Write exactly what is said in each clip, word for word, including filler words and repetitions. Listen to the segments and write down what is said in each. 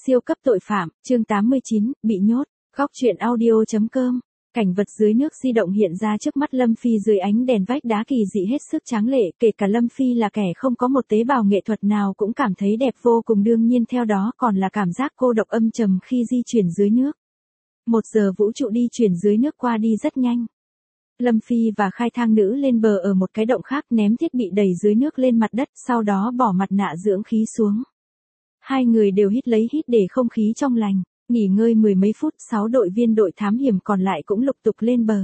Siêu cấp tội phạm, chương tám mươi chín, bị nhốt. Góc truyện audio.com. Cảnh vật dưới nước di động hiện ra trước mắt Lâm Phi dưới ánh đèn vách đá kỳ dị hết sức tráng lệ, kể cả Lâm Phi là kẻ không có một tế bào nghệ thuật nào cũng cảm thấy đẹp vô cùng, đương nhiên theo đó còn là cảm giác cô độc âm trầm khi di chuyển dưới nước. Một giờ vũ trụ đi chuyển dưới nước qua đi rất nhanh. Lâm Phi và khai thang nữ lên bờ ở một cái động khác, ném thiết bị đẩy dưới nước lên mặt đất, sau đó bỏ mặt nạ dưỡng khí xuống. Hai người đều hít lấy hít để không khí trong lành, nghỉ ngơi mười mấy phút, sáu đội viên đội thám hiểm còn lại cũng lục tục lên bờ.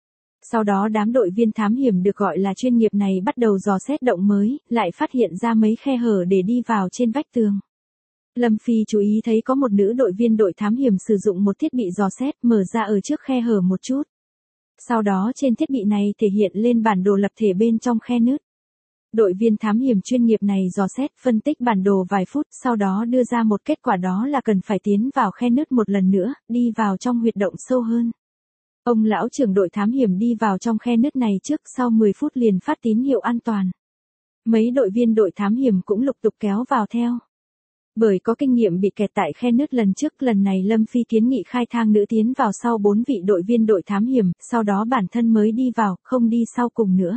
Sau đó đám đội viên thám hiểm được gọi là chuyên nghiệp này bắt đầu dò xét động mới, lại phát hiện ra mấy khe hở để đi vào trên vách tường. Lâm Phi chú ý thấy có một nữ đội viên đội thám hiểm sử dụng một thiết bị dò xét mở ra ở trước khe hở một chút. Sau đó trên thiết bị này thể hiện lên bản đồ lập thể bên trong khe nứt. Đội viên thám hiểm chuyên nghiệp này dò xét, phân tích bản đồ vài phút, sau đó đưa ra một kết quả, đó là cần phải tiến vào khe nứt một lần nữa, đi vào trong huyệt động sâu hơn. Ông lão trưởng đội thám hiểm đi vào trong khe nứt này trước, sau mười phút liền phát tín hiệu an toàn. Mấy đội viên đội thám hiểm cũng lục tục kéo vào theo. Bởi có kinh nghiệm bị kẹt tại khe nứt lần trước, lần này Lâm Phi kiến nghị khai thang nữ tiến vào sau bốn vị đội viên đội thám hiểm, sau đó bản thân mới đi vào, không đi sau cùng nữa.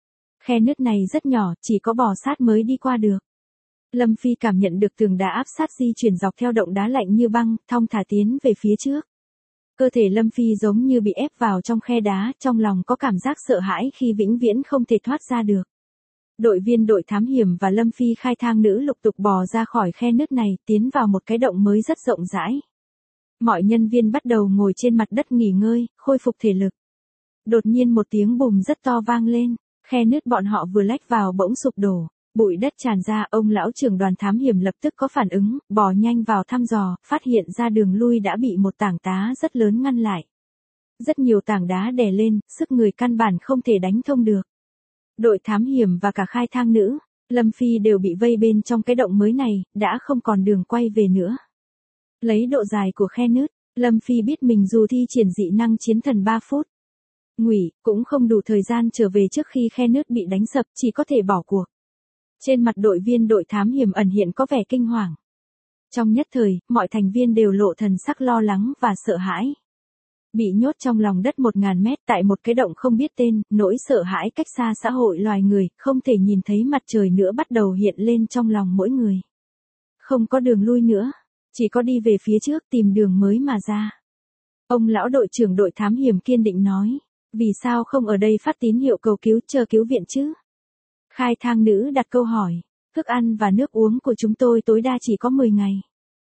Khe nứt này rất nhỏ, chỉ có bò sát mới đi qua được. Lâm Phi cảm nhận được tường đá áp sát di chuyển dọc theo động đá lạnh như băng, thong thả tiến về phía trước. Cơ thể Lâm Phi giống như bị ép vào trong khe đá, trong lòng có cảm giác sợ hãi khi vĩnh viễn không thể thoát ra được. Đội viên đội thám hiểm và Lâm Phi khai thang nữ lục tục bò ra khỏi khe nứt này, tiến vào một cái động mới rất rộng rãi. Mọi nhân viên bắt đầu ngồi trên mặt đất nghỉ ngơi, khôi phục thể lực. Đột nhiên một tiếng bùm rất to vang lên, khe nứt bọn họ vừa lách vào bỗng sụp đổ, bụi đất tràn ra. Ông lão trưởng đoàn thám hiểm lập tức có phản ứng, bò nhanh vào thăm dò, phát hiện ra đường lui đã bị một tảng đá rất lớn ngăn lại. Rất nhiều tảng đá đè lên, sức người căn bản không thể đánh thông được. Đội thám hiểm và cả khai thang nữ, Lâm Phi đều bị vây bên trong cái động mới này, đã không còn đường quay về nữa. Lấy độ dài của khe nứt, Lâm Phi biết mình dù thi triển dị năng chiến thần ba phút ngụy, cũng không đủ thời gian trở về trước khi khe nứt bị đánh sập, chỉ có thể bỏ cuộc. Trên mặt đội viên đội thám hiểm ẩn hiện có vẻ kinh hoàng. Trong nhất thời, mọi thành viên đều lộ thần sắc lo lắng và sợ hãi. Bị nhốt trong lòng đất một ngàn mét tại một cái động không biết tên, nỗi sợ hãi cách xa xã hội loài người, không thể nhìn thấy mặt trời nữa bắt đầu hiện lên trong lòng mỗi người. Không có đường lui nữa, chỉ có đi về phía trước tìm đường mới mà ra. Ông lão đội trưởng đội thám hiểm kiên định nói, vì sao không ở đây phát tín hiệu cầu cứu chờ cứu viện chứ? Khai thang nữ đặt câu hỏi, thức ăn và nước uống của chúng tôi tối đa chỉ có mười ngày.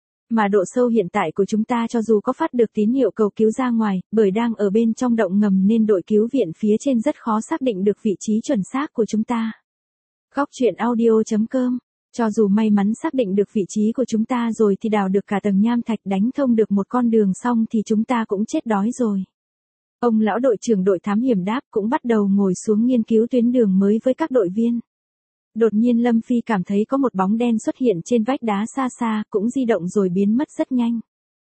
Mà độ sâu hiện tại của chúng ta cho dù có phát được tín hiệu cầu cứu ra ngoài, bởi đang ở bên trong động ngầm nên đội cứu viện phía trên rất khó xác định được vị trí chuẩn xác của chúng ta. Góc truyện audio.com. Cho dù may mắn xác định được vị trí của chúng ta rồi thì đào được cả tầng nham thạch, đánh thông được một con đường xong thì chúng ta cũng chết đói rồi. Ông lão đội trưởng đội thám hiểm đáp, cũng bắt đầu ngồi xuống nghiên cứu tuyến đường mới với các đội viên. Đột nhiên Lâm Phi cảm thấy có một bóng đen xuất hiện trên vách đá xa xa, cũng di động rồi biến mất rất nhanh.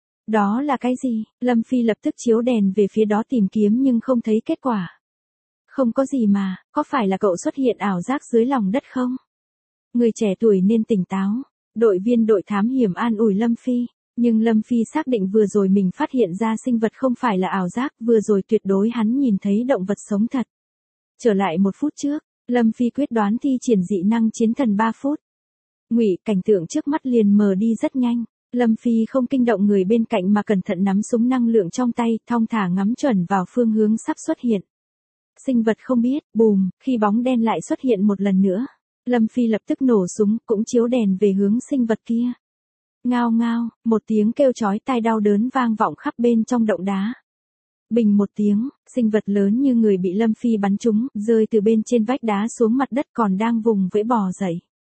Đó là cái gì? Lâm Phi lập tức chiếu đèn về phía đó tìm kiếm nhưng không thấy kết quả. Không có gì mà, có phải là cậu xuất hiện ảo giác dưới lòng đất không? Người trẻ tuổi nên tỉnh táo. Đội viên đội thám hiểm an ủi Lâm Phi. Nhưng Lâm Phi xác định vừa rồi mình phát hiện ra sinh vật không phải là ảo giác, vừa rồi tuyệt đối hắn nhìn thấy động vật sống thật. Trở lại một phút trước, Lâm Phi quyết đoán thi triển dị năng chiến thần ba phút ngụy, cảnh tượng trước mắt liền mờ đi rất nhanh. Lâm Phi không kinh động người bên cạnh mà cẩn thận nắm súng năng lượng trong tay, thong thả ngắm chuẩn vào phương hướng sắp xuất hiện. Sinh vật không biết, bùm, khi bóng đen lại xuất hiện một lần nữa. Lâm Phi lập tức nổ súng, cũng chiếu đèn về hướng sinh vật kia. Ngao ngao, một tiếng kêu chói tai đau đớn vang vọng khắp bên trong động đá. Bình một tiếng, sinh vật lớn như người bị Lâm Phi bắn trúng, rơi từ bên trên vách đá xuống mặt đất còn đang vùng vẫy bò dậy.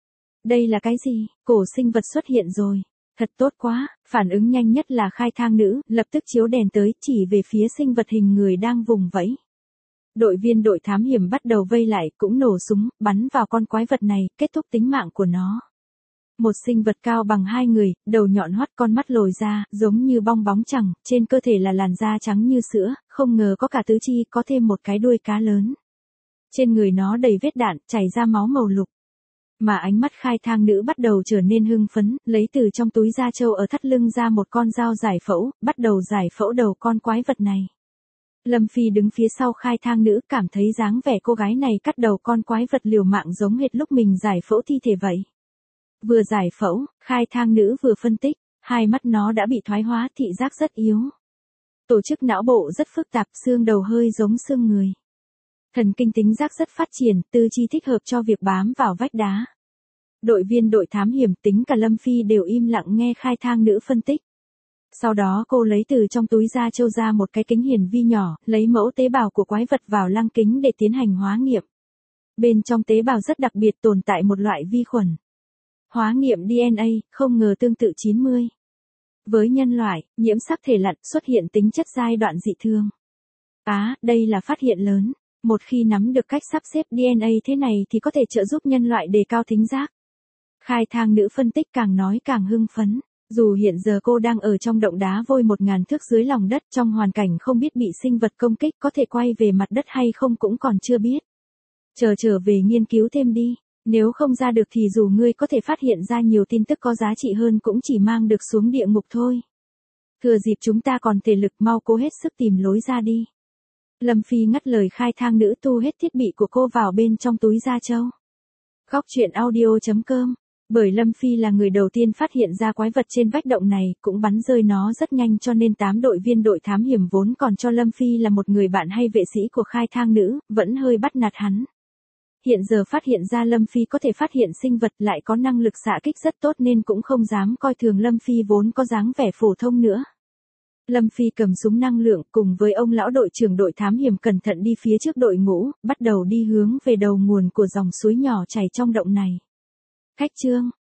Đây là cái gì? Cổ sinh vật xuất hiện rồi. Thật tốt quá, phản ứng nhanh nhất là khai thang nữ, lập tức chiếu đèn tới chỉ về phía sinh vật hình người đang vùng vẫy. Đội viên đội thám hiểm bắt đầu vây lại, cũng nổ súng, bắn vào con quái vật này, kết thúc tính mạng của nó. Một sinh vật cao bằng hai người, đầu nhọn hoắt, con mắt lồi ra, giống như bong bóng chằng, trên cơ thể là làn da trắng như sữa, không ngờ có cả tứ chi, có thêm một cái đuôi cá lớn. Trên người nó đầy vết đạn, chảy ra máu màu lục. Mà ánh mắt khai thang nữ bắt đầu trở nên hưng phấn, lấy từ trong túi da trâu ở thắt lưng ra một con dao giải phẫu, bắt đầu giải phẫu đầu con quái vật này. Lâm Phi đứng phía sau khai thang nữ, cảm thấy dáng vẻ cô gái này cắt đầu con quái vật liều mạng giống hệt lúc mình giải phẫu thi thể vậy. Vừa giải phẫu, khai thang nữ vừa phân tích, hai mắt nó đã bị thoái hóa, thị giác rất yếu. Tổ chức não bộ rất phức tạp, xương đầu hơi giống xương người. Thần kinh tính giác rất phát triển, tư chi thích hợp cho việc bám vào vách đá. Đội viên đội thám hiểm tính cả Lâm Phi đều im lặng nghe khai thang nữ phân tích. Sau đó cô lấy từ trong túi da trâu ra một cái kính hiển vi nhỏ, lấy mẫu tế bào của quái vật vào lăng kính để tiến hành hóa nghiệm. Bên trong tế bào rất đặc biệt tồn tại một loại vi khuẩn. Hóa nghiệm đê en a, không ngờ tương tự chín mươi. Với nhân loại, nhiễm sắc thể lặn xuất hiện tính chất giai đoạn dị thường. Á, đây là phát hiện lớn. Một khi nắm được cách sắp xếp đê en a thế này thì có thể trợ giúp nhân loại đề cao thính giác. Khai thang nữ phân tích càng nói càng hưng phấn. Dù hiện giờ cô đang ở trong động đá vôi một ngàn thước dưới lòng đất trong hoàn cảnh không biết bị sinh vật công kích có thể quay về mặt đất hay không cũng còn chưa biết. Chờ trở về nghiên cứu thêm đi. Nếu không ra được thì dù ngươi có thể phát hiện ra nhiều tin tức có giá trị hơn cũng chỉ mang được xuống địa ngục thôi. Thừa dịp chúng ta còn thể lực, mau cố hết sức tìm lối ra đi. Lâm Phi ngắt lời khai thang nữ, thu hết thiết bị của cô vào bên trong túi da trâu. Góc truyện audio chấm com. Bởi Lâm Phi là người đầu tiên phát hiện ra quái vật trên vách động này, cũng bắn rơi nó rất nhanh cho nên tám đội viên đội thám hiểm vốn còn cho Lâm Phi là một người bạn hay vệ sĩ của khai thang nữ, vẫn hơi bắt nạt hắn. Hiện giờ phát hiện ra Lâm Phi có thể phát hiện sinh vật lại có năng lực xạ kích rất tốt nên cũng không dám coi thường Lâm Phi vốn có dáng vẻ phổ thông nữa. Lâm Phi cầm súng năng lượng cùng với ông lão đội trưởng đội thám hiểm cẩn thận đi phía trước đội ngũ, bắt đầu đi hướng về đầu nguồn của dòng suối nhỏ chảy trong động này. Khách trương,